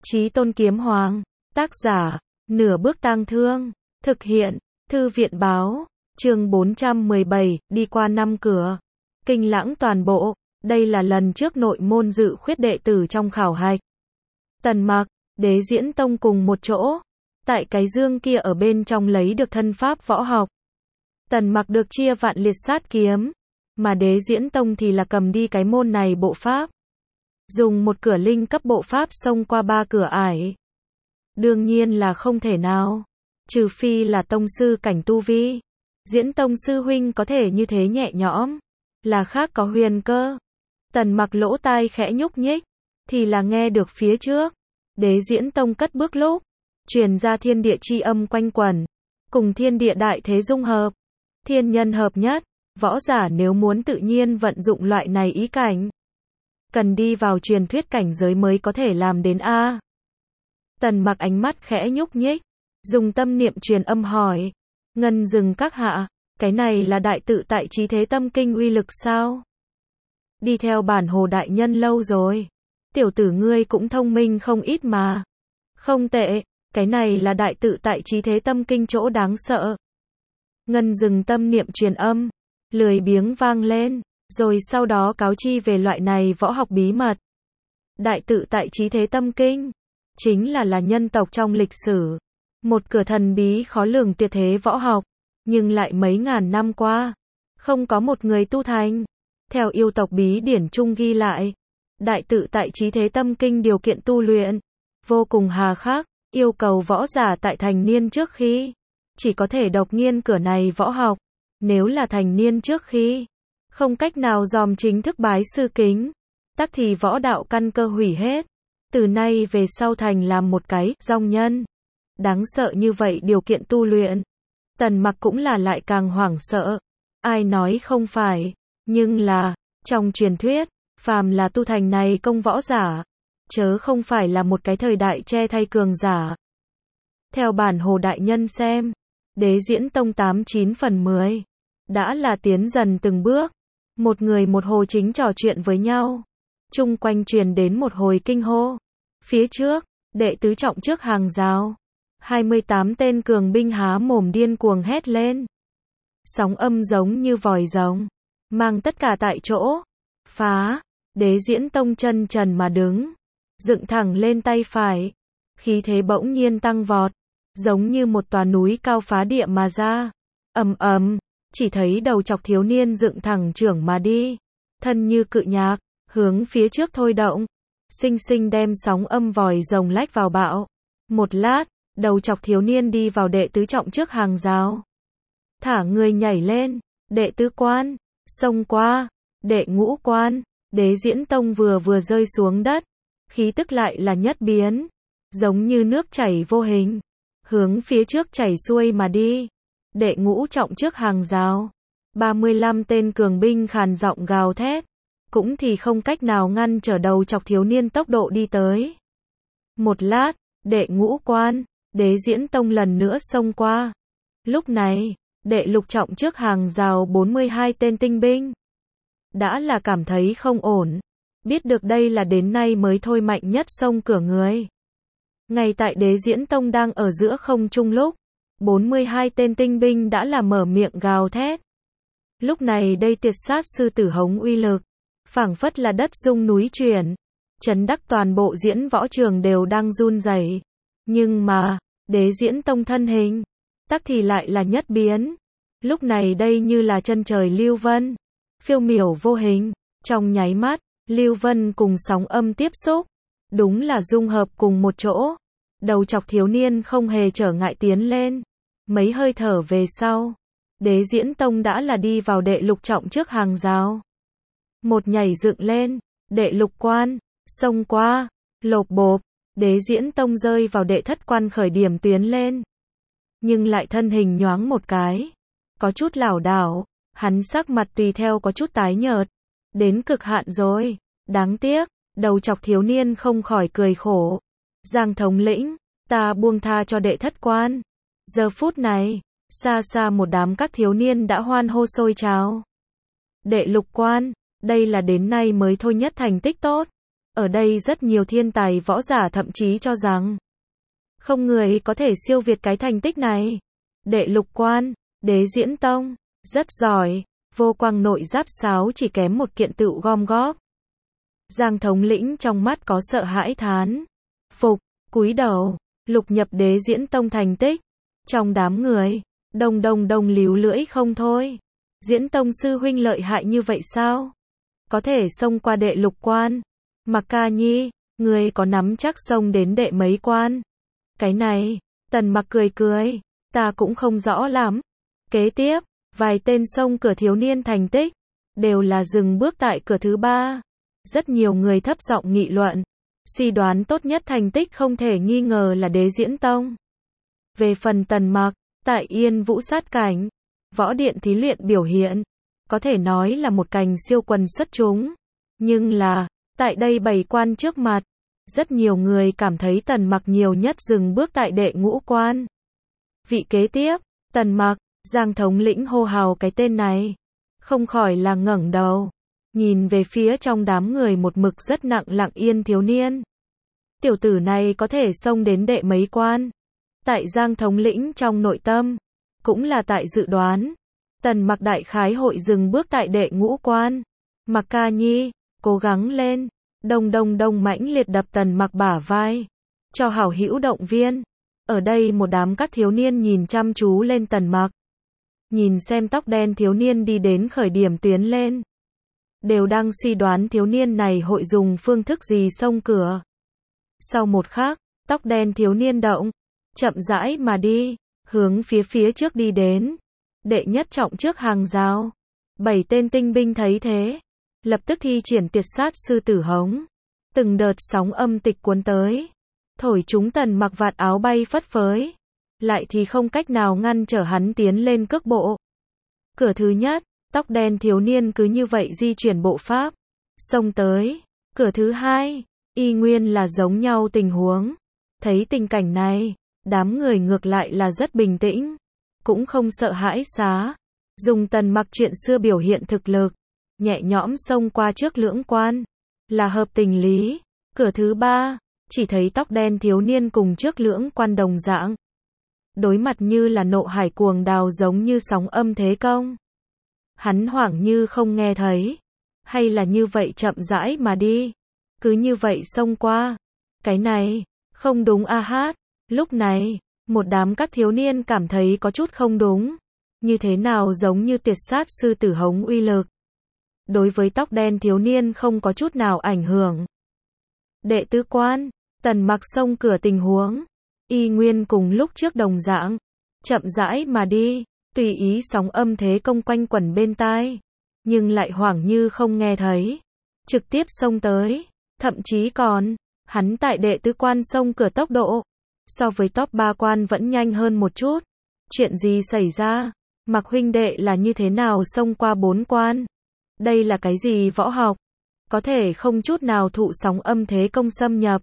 Chí Tôn Kiếm Hoàng. Tác giả, Nửa Bước Tang Thương. Thực hiện, Thư viện báo. Chương 417, đi qua 5 cửa. Kinh lãng toàn bộ. Đây là lần trước nội môn dự khuyết đệ tử trong khảo hạch. Tần Mặc, Đế Diễn Tông cùng một chỗ. Tại cái dương kia ở bên trong lấy được thân pháp võ học. Tần Mặc được chia vạn liệt sát kiếm. Mà Đế Diễn Tông thì là cầm đi cái môn này bộ pháp. Dùng một cửa linh cấp bộ pháp xông qua 3 cửa ải. Đương nhiên là không thể nào. Trừ phi là tông sư cảnh tu vi. Diễn Tông sư huynh có thể như thế nhẹ nhõm. Là khác có huyền cơ. Tần Mặc lỗ tai khẽ nhúc nhích. Thì là nghe được phía trước. Đế Diễn Tông cất bước lúc. Truyền ra thiên địa chi âm quanh quẩn. Cùng thiên địa đại thế dung hợp. Thiên nhân hợp nhất. Võ giả nếu muốn tự nhiên vận dụng loại này ý cảnh. Cần đi vào truyền thuyết cảnh giới mới có thể làm đến A. Tần Mặc ánh mắt khẽ nhúc nhích. Dùng tâm niệm truyền âm hỏi. Ngân dừng các hạ. Cái này là đại tự tại trí thế tâm kinh uy lực sao? Đi theo bản hồ đại nhân lâu rồi. Tiểu tử ngươi cũng thông minh không ít mà. Không tệ. Cái này là đại tự tại trí thế tâm kinh chỗ đáng sợ. Ngân dừng tâm niệm truyền âm. Lười biếng vang lên. Rồi sau đó cáo chi về loại này võ học bí mật. Đại tự tại trí thế tâm kinh. Chính là nhân tộc trong lịch sử. Một cửa thần bí khó lường tuyệt thế võ học. Nhưng lại mấy ngàn năm qua. Không có một người tu thành. Theo yêu tộc bí điển chung ghi lại. Đại tự tại trí thế tâm kinh điều kiện tu luyện. Vô cùng hà khắc. Yêu cầu võ giả tại thành niên trước khi. Chỉ có thể độc nghiên cửa này võ học. Nếu là thành niên trước khi. Không cách nào dòm chính thức bái sư kính. Tắc thì võ đạo căn cơ hủy hết. Từ nay về sau thành làm một cái dòng nhân. Đáng sợ như vậy điều kiện tu luyện. Tần Mặc cũng là lại càng hoảng sợ. Ai nói không phải. Nhưng là, trong truyền thuyết, phàm là tu thành này công võ giả. Chớ không phải là một cái thời đại che thay cường giả. Theo bản hồ đại nhân xem. Đế Diễn Tông 89 phần 10. Đã là tiến dần từng bước. Một người một hồ chính trò chuyện với nhau. Chung quanh truyền đến một hồi kinh hô. Phía trước, đệ tứ trọng trước hàng rào. 28 tên cường binh há mồm điên cuồng hét lên. Sóng âm giống như vòi rồng. Mang tất cả tại chỗ. Phá. Đế Diễn Tông chân trần mà đứng. Dựng thẳng lên tay phải. Khí thế bỗng nhiên tăng vọt. Giống như một tòa núi cao phá địa mà ra. Ầm ầm. Chỉ thấy đầu chọc thiếu niên dựng thẳng chưởng mà đi. Thân như cự nhạc. Hướng phía trước thôi động. Sinh sinh đem sóng âm vòi rồng lách vào bạo. Một lát. Đầu chọc thiếu niên đi vào đệ tứ trọng trước hàng rào. Thả người nhảy lên. Đệ tứ quan. Xông qua. Đệ ngũ quan. Đế Diễn Tông vừa rơi xuống đất. Khí tức lại là nhất biến. Giống như nước chảy vô hình. Hướng phía trước chảy xuôi mà đi. Đệ ngũ trọng trước hàng rào. 35 tên cường binh khàn giọng gào thét. Cũng thì không cách nào ngăn trở đầu chọc thiếu niên tốc độ đi tới. Một lát. Đệ ngũ quan. Đế Diễn Tông lần nữa xông qua. Lúc này, đệ lục trọng trước hàng rào 42 tên tinh binh. Đã là cảm thấy không ổn. Biết được đây là đến nay mới thôi mạnh nhất xông cửa người. Ngay tại Đế Diễn Tông đang ở giữa không trung lúc. 42 tên tinh binh đã là mở miệng gào thét. Lúc này đây tiệt sát sư tử hống uy lực. Phảng phất là đất rung núi chuyển. Chấn đắc toàn bộ diễn võ trường đều đang run rẩy. Nhưng mà, Đế Diễn Tông thân hình, tắc thì lại là nhất biến. Lúc này đây như là chân trời lưu vân, phiêu miểu vô hình, trong nháy mắt, lưu vân cùng sóng âm tiếp xúc, đúng là dung hợp cùng một chỗ. Đầu chọc thiếu niên không hề trở ngại tiến lên. Mấy hơi thở về sau, Đế Diễn Tông đã là đi vào đệ lục trọng trước hàng rào. Một nhảy dựng lên, đệ lục quan, xông qua, lộp bộp. Đế Diễn Tông rơi vào đệ thất quan khởi điểm tuyến lên. Nhưng lại thân hình nhoáng một cái. Có chút lảo đảo. Hắn sắc mặt tùy theo có chút tái nhợt. Đến cực hạn rồi. Đáng tiếc. Đầu chọc thiếu niên không khỏi cười khổ. Giang thống lĩnh. Ta buông tha cho đệ thất quan. Giờ phút này. Xa xa một đám các thiếu niên đã hoan hô sôi trào. Đệ lục quan. Đây là đến nay mới thôi nhất thành tích tốt. Ở đây rất nhiều thiên tài võ giả thậm chí cho rằng không người có thể siêu việt cái thành tích này. Đệ lục quan, Đế Diễn Tông, rất giỏi, vô quang nội giáp sáo chỉ kém một kiện tựu gom góp. Giang thống lĩnh trong mắt có sợ hãi thán phục, cúi đầu, lục nhập Đế Diễn Tông thành tích. Trong đám người, đông líu lưỡi không thôi. Diễn Tông sư huynh lợi hại như vậy sao? Có thể xông qua đệ lục quan. Mặc Ca Nhi, ngươi có nắm chắc xông đến đệ mấy quan? Cái này, Tần Mặc cười, ta cũng không rõ lắm. Kế tiếp, vài tên xông cửa thiếu niên thành tích, đều là dừng bước tại cửa thứ 3. Rất nhiều người thấp giọng nghị luận, suy đoán tốt nhất thành tích không thể nghi ngờ là Đế Diễn Tông. Về phần Tần Mặc, tại Yên Vũ sát cảnh, võ điện thí luyện biểu hiện, có thể nói là một cành siêu quần xuất chúng. Nhưng là, tại đây 7 quan trước mặt, rất nhiều người cảm thấy Tần Mặc nhiều nhất dừng bước tại đệ ngũ quan. Vị kế tiếp, Tần Mặc, Giang thống lĩnh hô hào cái tên này, không khỏi là ngẩng đầu, nhìn về phía trong đám người một mực rất nặng lặng yên thiếu niên. Tiểu tử này có thể xông đến đệ mấy quan? Tại Giang thống lĩnh trong nội tâm, cũng là tại dự đoán, Tần Mặc đại khái hội dừng bước tại đệ ngũ quan. Mặc Ca Nhi, cố gắng lên. Đông mãnh liệt đập Tần Mặc bả vai, cho hảo hữu động viên. Ở đây một đám các thiếu niên nhìn chăm chú lên Tần Mặc, nhìn xem tóc đen thiếu niên đi đến khởi điểm tuyến lên, đều đang suy đoán thiếu niên này hội dùng phương thức gì xông cửa. Sau một khắc, tóc đen thiếu niên động, chậm rãi mà đi, hướng phía trước đi đến. Đệ nhất trọng trước hàng rào. 7 tên tinh binh thấy thế, lập tức thi triển Tiệt Sát Sư Tử Hống. Từng đợt sóng âm tịch cuốn tới, thổi chúng Tần Mặc vạt áo bay phất phới, lại thì không cách nào ngăn trở hắn tiến lên cước bộ. Cửa thứ nhất, tóc đen thiếu niên cứ như vậy di chuyển bộ pháp, xông tới. Cửa thứ hai, y nguyên là giống nhau tình huống. Thấy tình cảnh này, đám người ngược lại là rất bình tĩnh, cũng không sợ hãi xá, dùng Tần Mặc chuyện xưa biểu hiện thực lực, nhẹ nhõm xông qua trước lưỡng quan, là hợp tình lý. Cửa thứ 3, chỉ thấy tóc đen thiếu niên cùng trước lưỡng quan đồng dạng, đối mặt như là nộ hải cuồng đào giống như sóng âm thế công. Hắn hoảng như không nghe thấy, hay là như vậy chậm rãi mà đi, cứ như vậy xông qua. Cái này, không đúng a hát. Lúc này, một đám các thiếu niên cảm thấy có chút không đúng. Như thế nào giống như Tiệt Sát Sư Tử Hống uy lực, đối với tóc đen thiếu niên không có chút nào ảnh hưởng. Đệ tứ quan, Tần Mặc xông cửa tình huống, y nguyên cùng lúc trước đồng dạng, chậm rãi mà đi, tùy ý sóng âm thế công quanh quẩn bên tai, nhưng lại hoảng như không nghe thấy, trực tiếp xông tới. Thậm chí còn, hắn tại đệ tứ quan xông cửa tốc độ, so với top 3 quan vẫn nhanh hơn một chút. Chuyện gì xảy ra? Mặc huynh đệ là như thế nào xông qua 4 quan? Đây là cái gì võ học? Có thể không chút nào thụ sóng âm thế công xâm nhập.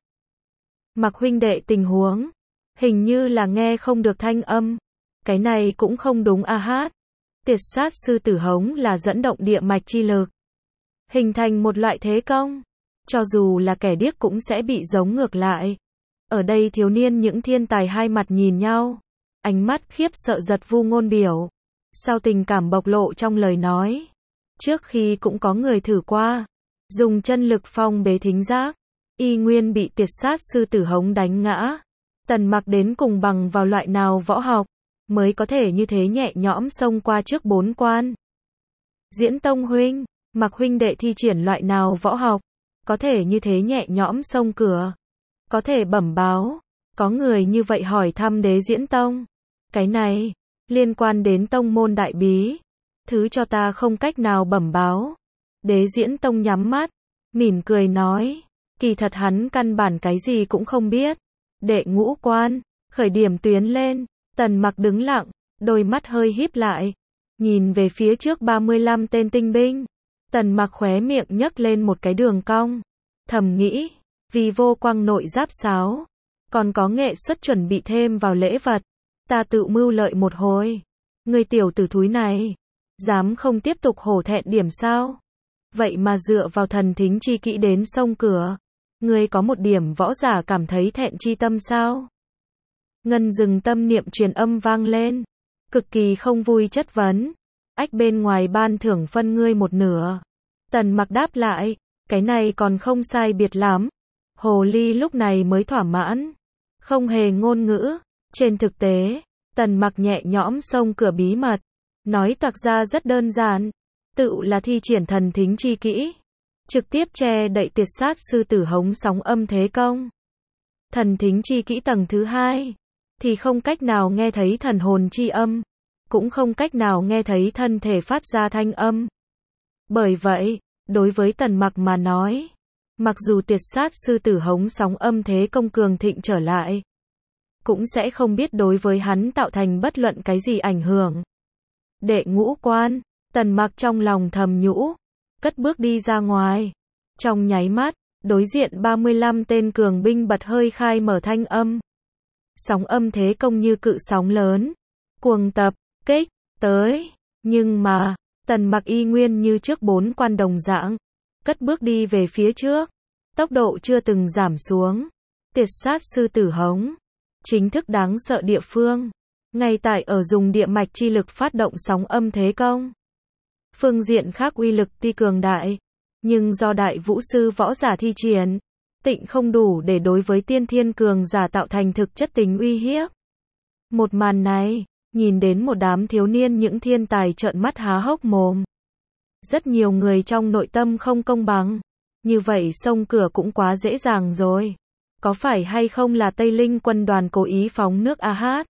Mặc huynh đệ tình huống, hình như là nghe không được thanh âm. Cái này cũng không đúng a hát. Tiệt Sát Sư Tử Hống là dẫn động địa mạch chi lực, hình thành một loại thế công, cho dù là kẻ điếc cũng sẽ bị giống ngược lại. Ở đây thiếu niên những thiên tài hai mặt nhìn nhau, ánh mắt khiếp sợ giật vu ngôn biểu, sau tình cảm bộc lộ trong lời nói. Trước khi cũng có người thử qua, dùng chân lực phong bế thính giác, y nguyên bị Tiệt Sát Sư Tử Hống đánh ngã. Tần Mặc đến cùng bằng vào loại nào võ học, mới có thể như thế nhẹ nhõm xông qua trước 4 quan? Diễn Tông huynh, Mặc huynh đệ thi triển loại nào võ học, có thể như thế nhẹ nhõm xông cửa? Có thể bẩm báo. Có người như vậy hỏi thăm Đế Diễn Tông. Cái này, liên quan đến tông môn đại bí, thứ cho ta không cách nào bẩm báo. Đế Diễn Tông nhắm mắt, mỉm cười nói, kỳ thật hắn căn bản cái gì cũng không biết. Đệ ngũ quan, khởi điểm tuyến lên. Tần Mặc đứng lặng, đôi mắt hơi híp lại, nhìn về phía trước 35 tên tinh binh. Tần Mặc khóe miệng nhấc lên một cái đường cong, thầm nghĩ, vì vô quang nội giáp sáo, còn có nghệ xuất chuẩn bị thêm vào lễ vật, ta tự mưu lợi một hồi. Người tiểu tử thúi này, dám không tiếp tục hổ thẹn điểm sao? Vậy mà dựa vào thần thính chi kỹ đến xông cửa, Ngươi có một điểm võ giả cảm thấy thẹn chi tâm sao? Ngân dừng tâm niệm truyền âm vang lên. Cực kỳ không vui chất vấn. Ách bên ngoài ban thưởng phân ngươi một nửa. Tần Mặc đáp lại, cái này còn không sai biệt lắm. Hồ ly lúc này mới thỏa mãn. Không hề ngôn ngữ. Trên thực tế, Tần Mặc nhẹ nhõm xông cửa bí mật. Nói toạc ra rất đơn giản. Tự là thi triển thần thính chi kỹ. Trực tiếp che đậy tuyệt sát sư tử hống sóng âm thế công. Thần thính chi kỹ tầng thứ 2. Thì không cách nào nghe thấy thần hồn chi âm. Cũng không cách nào nghe thấy thân thể phát ra thanh âm. Bởi vậy, đối với Tần Mặc mà nói, mặc dù tuyệt sát sư tử hống sóng âm thế công cường thịnh trở lại, cũng sẽ không biết đối với hắn tạo thành bất luận cái gì ảnh hưởng. Đệ ngũ quan, Tần Mặc trong lòng thầm nhũ, cất bước đi ra ngoài. Trong nháy mắt, đối diện 35 tên cường binh bật hơi khai mở thanh âm. Sóng âm thế công như cự sóng lớn, cuồng tập, kích, tới. Nhưng mà, Tần Mặc y nguyên như trước 4 quan đồng dạng, cất bước đi về phía trước. Tốc độ chưa từng giảm xuống. Tuyệt sát sư tử hống. Chính thức đáng sợ địa phương. Ngay tại ở dùng địa mạch chi lực phát động sóng âm thế công. Phương diện khác uy lực tuy cường đại, nhưng do đại vũ sư võ giả thi triển, tịnh không đủ để đối với tiên thiên cường giả tạo thành thực chất tính uy hiếp. Một màn này, nhìn đến một đám thiếu niên những thiên tài trợn mắt há hốc mồm. Rất nhiều người trong nội tâm không công bằng. Như vậy xông cửa cũng quá dễ dàng rồi. Có phải hay không là Tây Linh quân đoàn cố ý phóng nước AH?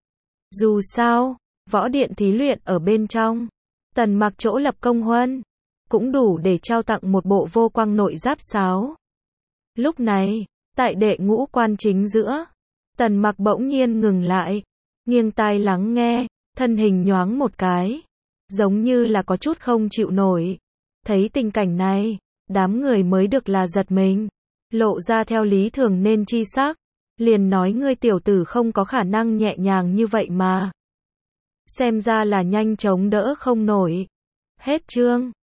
Dù sao, võ điện thí luyện ở bên trong. Tần Mặc chỗ lập công huân, cũng đủ để trao tặng một bộ vô quang nội giáp sáo. Lúc này, tại đệ ngũ quan chính giữa, Tần Mặc bỗng nhiên ngừng lại, nghiêng tai lắng nghe, thân hình nhoáng một cái, giống như là có chút không chịu nổi. Thấy tình cảnh này, đám người mới được là giật mình, lộ ra theo lý thường nên chi sắc, liền nói ngươi tiểu tử không có khả năng nhẹ nhàng như vậy mà. Xem ra là nhanh chống đỡ không nổi. Hết chương.